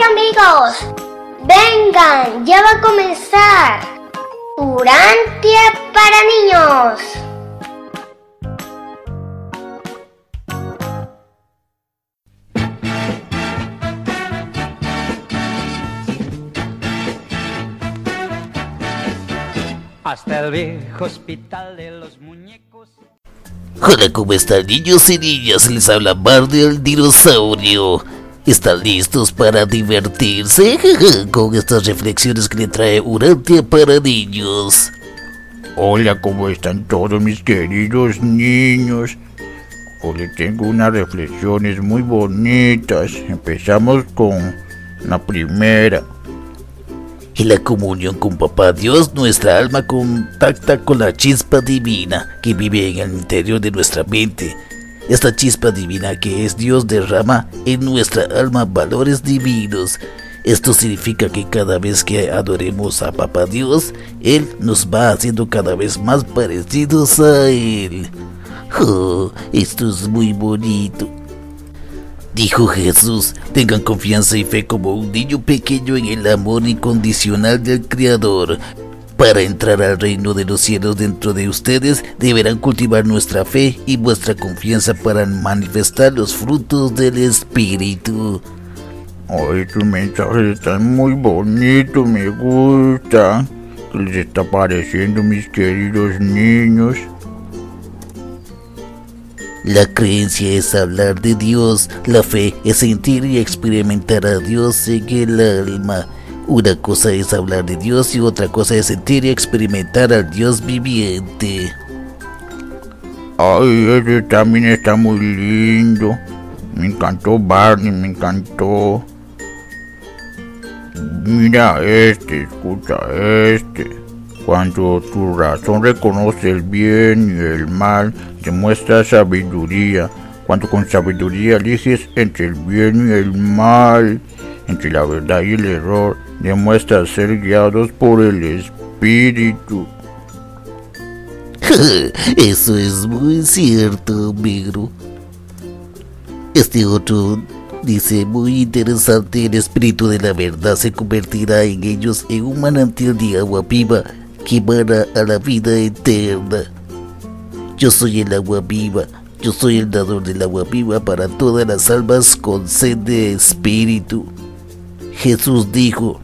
amigos, vengan, ya va a comenzar Urantia para niños. Hasta el viejo hospital de los muñecos. Hola, ¿cómo están niños y niñas? Les habla Barney el dinosaurio. ¿Están listos para divertirse? Con estas reflexiones que le trae Urantia para niños. Hola, ¿cómo están todos mis queridos niños? Hoy les tengo unas reflexiones muy bonitas. Empezamos con la primera. En la comunión con Papá Dios, nuestra alma contacta con la chispa divina que vive en el interior de nuestra mente. Esta chispa divina que es Dios derrama en nuestra alma valores divinos. Esto significa que cada vez que adoremos a Papá Dios, Él nos va haciendo cada vez más parecidos a Él. Oh, esto es muy bonito. Dijo Jesús, tengan confianza y fe como un niño pequeño en el amor incondicional del Creador. Para entrar al reino de los cielos dentro de ustedes, deberán cultivar nuestra fe y vuestra confianza para manifestar los frutos del Espíritu. Ay, tus mensajes están muy bonitos, me gusta. ¿Qué les está pareciendo, mis queridos niños? La creencia es hablar de Dios, la fe es sentir y experimentar a Dios en el alma. Una cosa es hablar de Dios y otra cosa es sentir y experimentar al Dios viviente. Ay, ese también está muy lindo. Me encantó Barney, me encantó. Mira escucha este. Cuando tu razón reconoce el bien y el mal, demuestra sabiduría. Cuando con sabiduría eliges entre el bien y el mal, entre la verdad y el error, demuestra ser guiados por el Espíritu. Eso es muy cierto, Negro. Este otro dice, muy interesante, el Espíritu de la verdad se convertirá en ellos en un manantial de agua viva que emana a la vida eterna. Yo soy el agua viva, yo soy el dador del agua viva para todas las almas con sed de espíritu. Jesús dijo,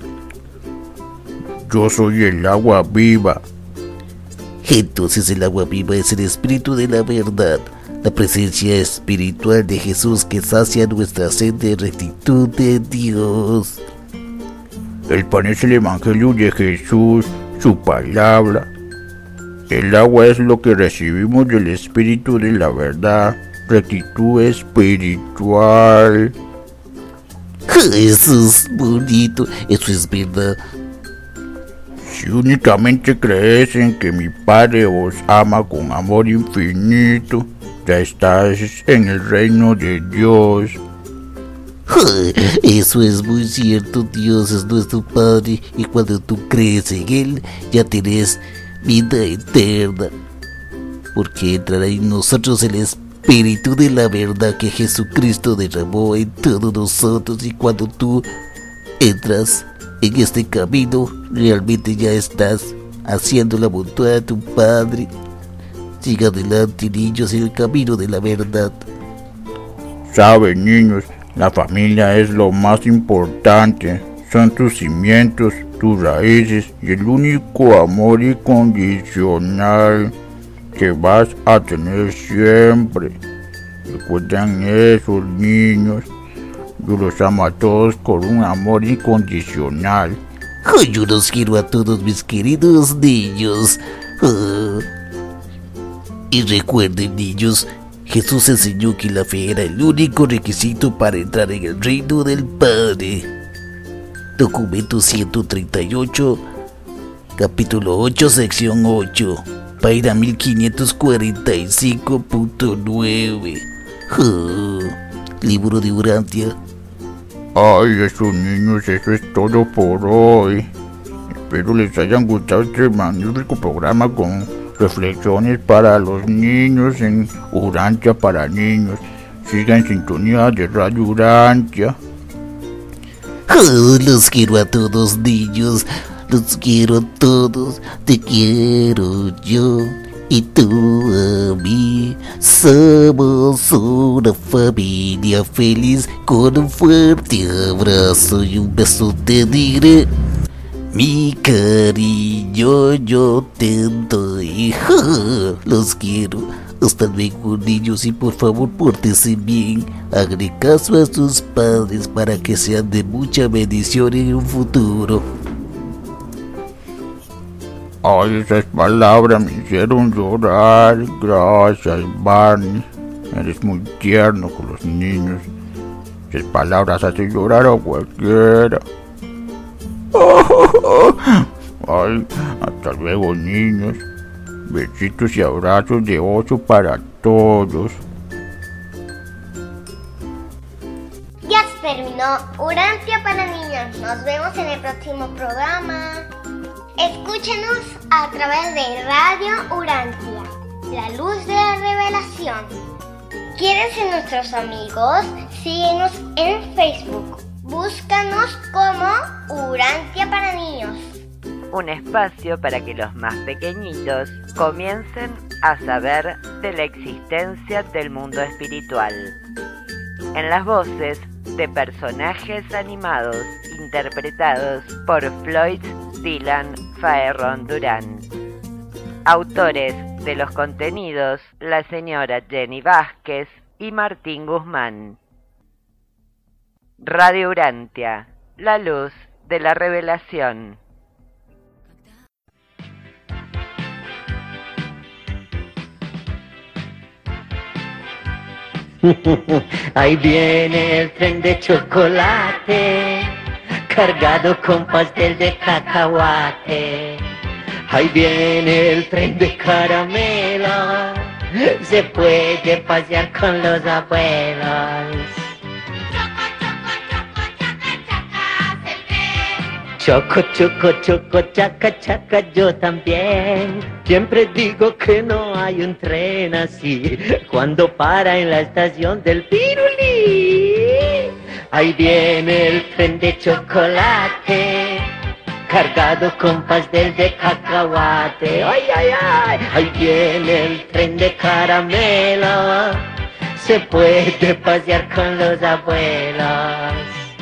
yo soy el agua viva. Entonces el agua viva es el Espíritu de la verdad, la presencia espiritual de Jesús que sacia nuestra sed de rectitud de Dios. El pan es el Evangelio de Jesús, su palabra. El agua es lo que recibimos del Espíritu de la verdad, rectitud espiritual. Eso es bonito, eso es verdad. Si únicamente crees en que mi Padre os ama con amor infinito, ya estás en el reino de Dios. Eso es muy cierto, Dios es nuestro Padre y cuando tú crees en Él ya tienes vida eterna, porque entrará en nosotros el Espíritu de la verdad que Jesucristo derramó en todos nosotros y cuando tú entras en este camino realmente ya estás haciendo la voluntad de tu Padre. Siga adelante, niños, en el camino de la verdad. Saben, niños, la familia es lo más importante. Son tus cimientos, tus raíces y el único amor incondicional que vas a tener siempre. Recuerden eso, niños. Yo los amo a todos con un amor incondicional. Yo los quiero a todos mis queridos niños. Y recuerden, niños, Jesús enseñó que la fe era el único requisito para entrar en el reino del Padre. Documento 138, capítulo 8, sección 8, página 1545.9. Libro de Urantia. Ay, esos niños, eso es todo por hoy. Espero les hayan gustado este magnífico programa con reflexiones para los niños en Urantia para niños. Sigan en sintonía de Radio Urantia. Oh, los quiero a todos, niños. Los quiero a todos. Te quiero yo y tú a mí. Somos una familia feliz. Con un fuerte abrazo y un beso te diré. Mi cariño yo te doy. Oh, los quiero. Hasta luego, niños, y por favor pórtense bien. Hagan caso a sus padres para que sean de mucha bendición en un futuro. Ay, esas palabras me hicieron llorar. Gracias, Barney. Eres muy tierno con los niños. Esas palabras hacen llorar a cualquiera. Ay, hasta luego, niños. Besitos y abrazos de oso para todos. Ya se terminó Urantia para niños. Nos vemos en el próximo programa. Escúchenos a través de Radio Urantia, la luz de la revelación. ¿Quieres ser nuestros amigos? Síguenos en Facebook. Búscanos como Urantia para niños. Un espacio para que los más pequeñitos comiencen a saber de la existencia del mundo espiritual. En las voces de personajes animados interpretados por Floyd Dylan Faerron Durán. Autores de los contenidos, la señora Jenny Vázquez y Martín Guzmán. Radio Urantia, la luz de la revelación. Ahí viene el tren de chocolate, cargado con pastel de cacahuate. Ahí viene el tren de caramelo, se puede pasear con los abuelos. Choco, choco, choco, chaca, chaca, yo también. Siempre digo que no hay un tren así cuando para en la estación del Pirulí. Ahí viene el tren de chocolate, cargado con pastel de cacahuate. ¡Ay, ay, ay! Ahí viene el tren de caramelo, se puede pasear con los abuelos.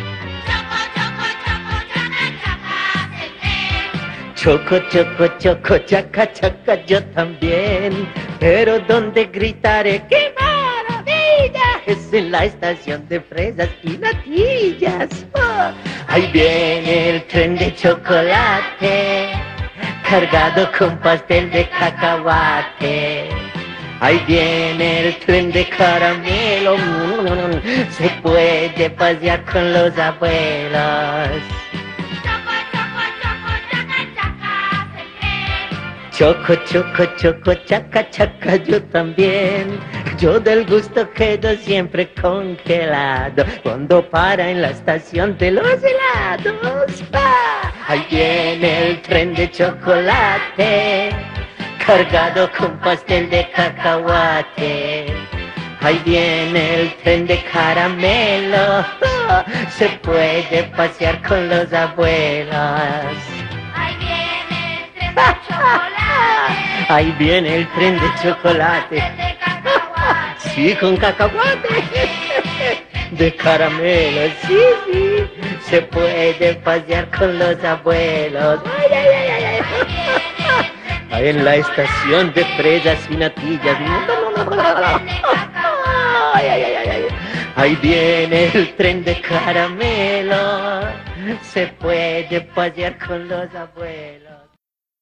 Choco, choco, choco, chaca, chaca, yo también. Pero donde gritaré ¡qué maravilla! Es en la estación de fresas y natillas. Oh, ahí viene el tren de chocolate, cargado con pastel de cacahuate. Ahí viene el tren de caramelo, se puede pasear con los abuelos. Choco, choco, choco, chaca, chaca, yo también. Yo del gusto quedo siempre congelado cuando para en la estación de los helados. ¡Ah! Ahí viene el tren de chocolate, cargado con pastel de cacahuate. Ahí viene el tren de caramelo, ¡oh! Se puede pasear con los abuelos. Ahí viene el tren de chocolate. Ahí viene el tren de chocolate. Sí, con cacahuate. De caramelo, sí, sí. Se puede pasear con los abuelos. Ay, ay, ay, ay, ay. Ahí en la estación de fresas y natillas. Ay, ay, ay, ay, ay. Ahí viene el tren de caramelo. Se puede pasear con los abuelos.